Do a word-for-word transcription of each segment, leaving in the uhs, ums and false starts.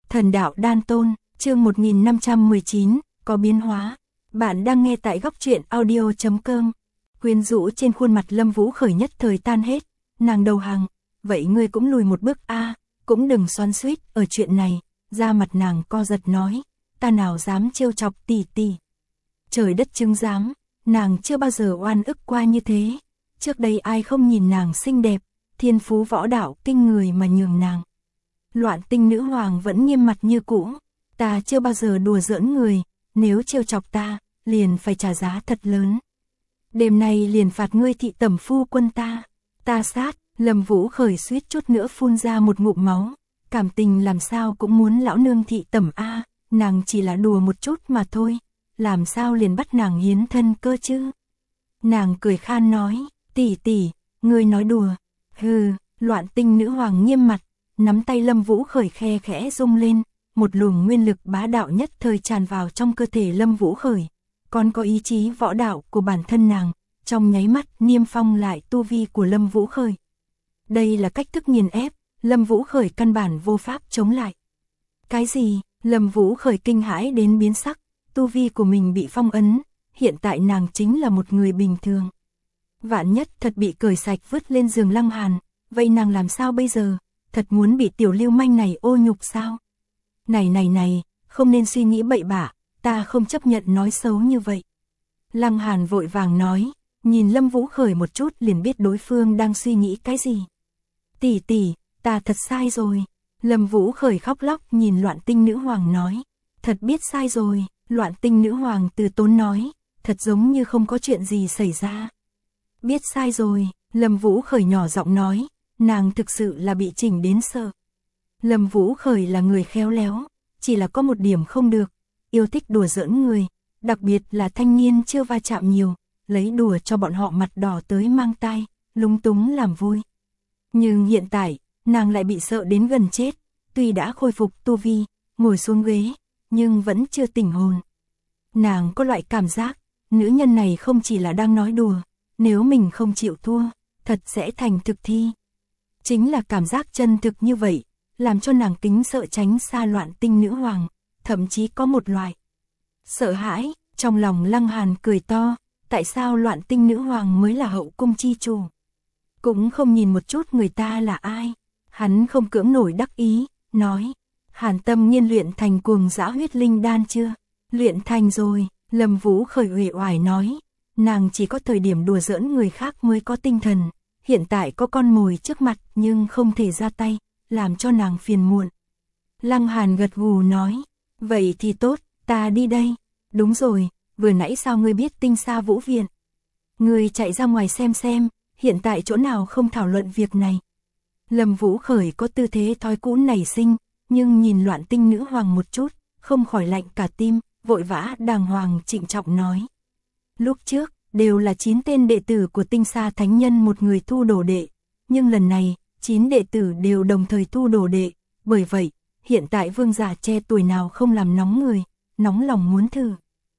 Thần đạo đan tôn, chương một nghìn năm trăm mười chín, có biến hóa. Bạn đang nghe tại góc truyện audio chấm com. Quyến rũ trên khuôn mặt Lâm Vũ Khởi nhất thời tan hết, nàng đầu hàng, vậy ngươi cũng lùi một bước a, à, cũng đừng xoắn xuýt ở chuyện này. Da mặt nàng co giật nói, ta nào dám trêu chọc tỷ tỷ. Trời đất chứng giám, nàng chưa bao giờ oan ức qua như thế. Trước đây ai không nhìn nàng xinh đẹp, thiên phú võ đạo kinh người mà nhường nàng. Loạn Tinh nữ hoàng vẫn nghiêm mặt như cũ, ta chưa bao giờ đùa giỡn người, nếu trêu chọc ta, liền phải trả giá thật lớn. Đêm nay liền phạt ngươi thị tẩm phu quân ta, ta sát. Lâm Vũ Khởi suýt chút nữa phun ra một ngụm máu, cảm tình làm sao cũng muốn lão nương thị tẩm a, nàng chỉ là đùa một chút mà thôi, làm sao liền bắt nàng hiến thân cơ chứ. Nàng cười khan nói, tỷ tỷ, ngươi nói đùa, hừ. Loạn Tinh nữ hoàng nghiêm mặt, nắm tay Lâm Vũ Khởi khe khẽ rung lên, một luồng nguyên lực bá đạo nhất thời tràn vào trong cơ thể Lâm Vũ Khởi, còn có ý chí võ đạo của bản thân nàng, trong nháy mắt niêm phong lại tu vi của Lâm Vũ Khởi. Đây là cách thức nghiền ép, Lâm Vũ Khởi căn bản vô pháp chống lại. Cái gì? Lâm Vũ Khởi kinh hãi đến biến sắc, tu vi của mình bị phong ấn, hiện tại nàng chính là một người bình thường. Vạn nhất thật bị cởi sạch vứt lên giường Lăng Hàn, vậy nàng làm sao bây giờ? Thật muốn bị tiểu lưu manh này ô nhục sao? Này này này, không nên suy nghĩ bậy bạ, ta không chấp nhận nói xấu như vậy. Lăng Hàn vội vàng nói, nhìn Lâm Vũ Khởi một chút liền biết đối phương đang suy nghĩ cái gì. Tỷ tỷ, ta thật sai rồi. Lâm Vũ Khởi khóc lóc nhìn Loạn Tinh nữ hoàng nói, thật biết sai rồi. Loạn Tinh nữ hoàng từ tốn nói, thật giống như không có chuyện gì xảy ra. Biết sai rồi, Lâm Vũ Khởi nhỏ giọng nói, nàng thực sự là bị chỉnh đến sợ. Lâm Vũ Khởi là người khéo léo, chỉ là có một điểm không được, yêu thích đùa giỡn người, đặc biệt là thanh niên chưa va chạm nhiều, lấy đùa cho bọn họ mặt đỏ tới mang tai, lúng túng làm vui. Nhưng hiện tại, nàng lại bị sợ đến gần chết, tuy đã khôi phục tu vi, ngồi xuống ghế, nhưng vẫn chưa tỉnh hồn. Nàng có loại cảm giác, nữ nhân này không chỉ là đang nói đùa, nếu mình không chịu thua, thật sẽ thành thực thi. Chính là cảm giác chân thực như vậy, làm cho nàng kính sợ tránh xa Loạn Tinh nữ hoàng, thậm chí có một loại sợ hãi. Trong lòng Lăng Hàn cười to, tại sao Loạn Tinh nữ hoàng mới là hậu cung chi chủ? Cũng không nhìn một chút người ta là ai. Hắn không cưỡng nổi đắc ý, nói, Hàn Tâm Nghiên luyện thành cuồng dã huyết linh đan chưa? Luyện thành rồi. Lâm Vũ Khởi uể oải nói, nàng chỉ có thời điểm đùa giỡn người khác mới có tinh thần, hiện tại có con mồi trước mặt nhưng không thể ra tay, làm cho nàng phiền muộn. Lăng Hàn gật gù nói, vậy thì tốt, ta đi đây. Đúng rồi, vừa nãy sao ngươi biết Tinh Sa Vũ Viện? Ngươi chạy ra ngoài xem xem, hiện tại chỗ nào không thảo luận việc này. Lâm Vũ Khởi có tư thế thói cũ nảy sinh, nhưng nhìn Loạn Tinh nữ hoàng một chút, không khỏi lạnh cả tim, vội vã đàng hoàng trịnh trọng nói. Lúc trước, đều là chín tên đệ tử của Tinh Sa Thánh Nhân một người thu đồ đệ, nhưng lần này, chín đệ tử đều đồng thời thu đồ đệ, bởi vậy, hiện tại vương giả che tuổi nào không làm nóng người, nóng lòng muốn thử.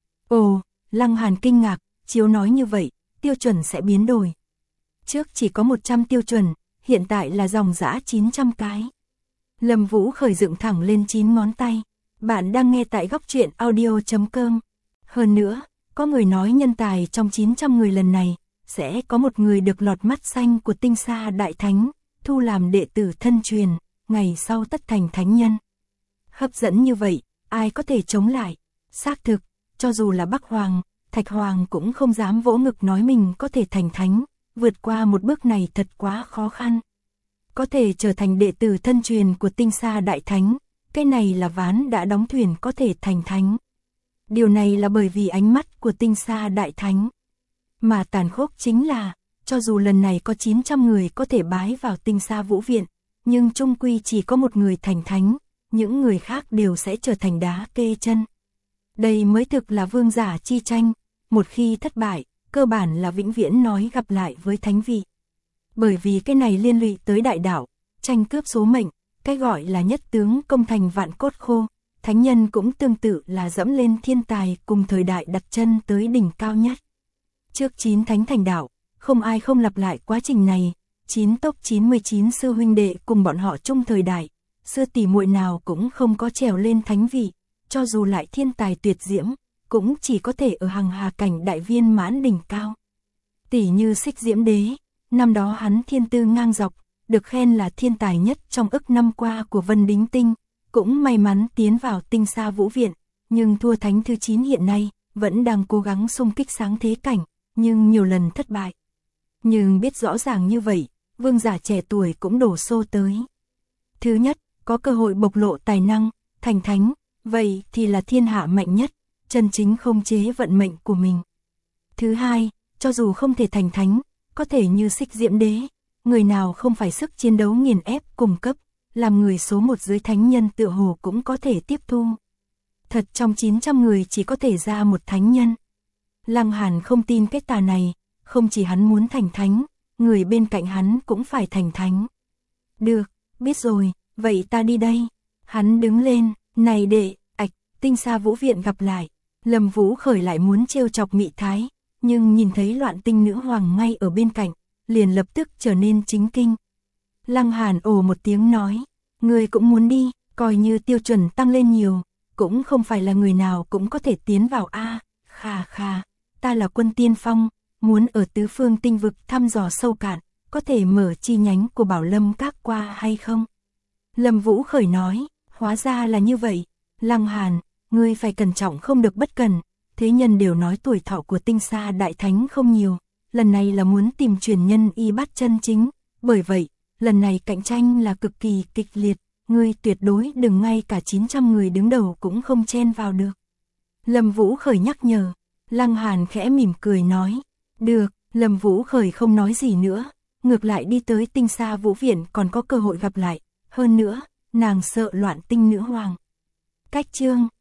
Ồ, Lăng Hàn kinh ngạc, chiếu nói như vậy, tiêu chuẩn sẽ biến đổi. Trước chỉ có một trăm tiêu chuẩn, hiện tại là dòng dã chín trăm cái. Lâm Vũ Khởi dựng thẳng lên chín ngón tay. Bạn đang nghe tại góc truyện audio chấm com. Hơn nữa, có người nói nhân tài trong chín trăm người lần này, sẽ có một người được lọt mắt xanh của Tinh Sa Đại Thánh, thu làm đệ tử thân truyền, ngày sau tất thành thánh nhân. Hấp dẫn như vậy, ai có thể chống lại? Xác thực, cho dù là Bắc Hoàng, Thạch Hoàng cũng không dám vỗ ngực nói mình có thể thành thánh, vượt qua một bước này thật quá khó khăn. Có thể trở thành đệ tử thân truyền của Tinh Sa Đại Thánh, cái này là ván đã đóng thuyền có thể thành thánh. Điều này là bởi vì ánh mắt của Tinh Sa Đại Thánh. Mà tàn khốc chính là, cho dù lần này có chín trăm người có thể bái vào Tinh Sa Vũ Viện, nhưng chung quy chỉ có một người thành thánh, những người khác đều sẽ trở thành đá kê chân. Đây mới thực là vương giả chi tranh, một khi thất bại, cơ bản là vĩnh viễn nói gặp lại với thánh vị. Bởi vì cái này liên lụy tới đại đạo, tranh cướp số mệnh, cái gọi là nhất tướng công thành vạn cốt khô, thánh nhân cũng tương tự là dẫm lên thiên tài cùng thời đại đặt chân tới đỉnh cao nhất. Trước chín thánh thành đạo, không ai không lặp lại quá trình này, chín tốc chín mươi chín sư huynh đệ cùng bọn họ chung thời đại, Sư tỷ muội nào cũng không có trèo lên thánh vị, cho dù lại thiên tài tuyệt diễm, cũng chỉ có thể ở hằng hà cảnh đại viên mãn đỉnh cao. Tỷ như Xích Diễm Đế, năm đó hắn thiên tư ngang dọc, được khen là thiên tài nhất trong ức năm qua của Vân Đính Tinh, cũng may mắn tiến vào Tinh Sa Vũ Viện, nhưng thua thánh thứ chín hiện nay, vẫn đang cố gắng xung kích sáng thế cảnh, nhưng nhiều lần thất bại. Nhưng biết rõ ràng như vậy, vương giả trẻ tuổi cũng đổ xô tới. Thứ nhất, có cơ hội bộc lộ tài năng, thành thánh, vậy thì là thiên hạ mạnh nhất, chân chính khống chế vận mệnh của mình. Thứ hai, cho dù không thể thành thánh, có thể như Xích Diễm Đế, người nào không phải sức chiến đấu nghiền ép cùng cấp, làm người số một dưới thánh nhân tựa hồ cũng có thể tiếp thu. Thật trong chín trăm người chỉ có thể ra một thánh nhân. Lăng Hàn không tin cái tà này, không chỉ hắn muốn thành thánh, người bên cạnh hắn cũng phải thành thánh. Được, biết rồi, vậy ta đi đây. Hắn đứng lên, này đệ, ạch, Tinh Sa Vũ Viện gặp lại. Lâm Vũ Khởi lại muốn trêu chọc Mị Thái, nhưng nhìn thấy Loạn Tinh Nữ Hoàng ngay ở bên cạnh, liền lập tức trở nên chính kinh. Lăng Hàn ồ một tiếng nói, người cũng muốn đi, coi như tiêu chuẩn tăng lên nhiều, cũng không phải là người nào cũng có thể tiến vào a. Khà khà, ta là quân tiên phong, muốn ở tứ phương tinh vực thăm dò sâu cạn, có thể mở chi nhánh của Bảo Lâm Các qua hay không? Lâm Vũ Khởi nói, hóa ra là như vậy. Lăng Hàn, ngươi phải cẩn trọng không được bất cẩn, thế nhân đều nói tuổi thọ của Tinh Sa Đại Thánh không nhiều, lần này là muốn tìm truyền nhân y bát chân chính, bởi vậy, lần này cạnh tranh là cực kỳ kịch liệt, ngươi tuyệt đối đừng ngay cả chín trăm người đứng đầu cũng không chen vào được. Lâm Vũ Khởi nhắc nhở, Lăng Hàn khẽ mỉm cười nói, được, Lâm Vũ Khởi không nói gì nữa, ngược lại đi tới Tinh Sa Vũ Viện còn có cơ hội gặp lại, hơn nữa, nàng sợ Loạn Tinh Nữ Hoàng. Cách chương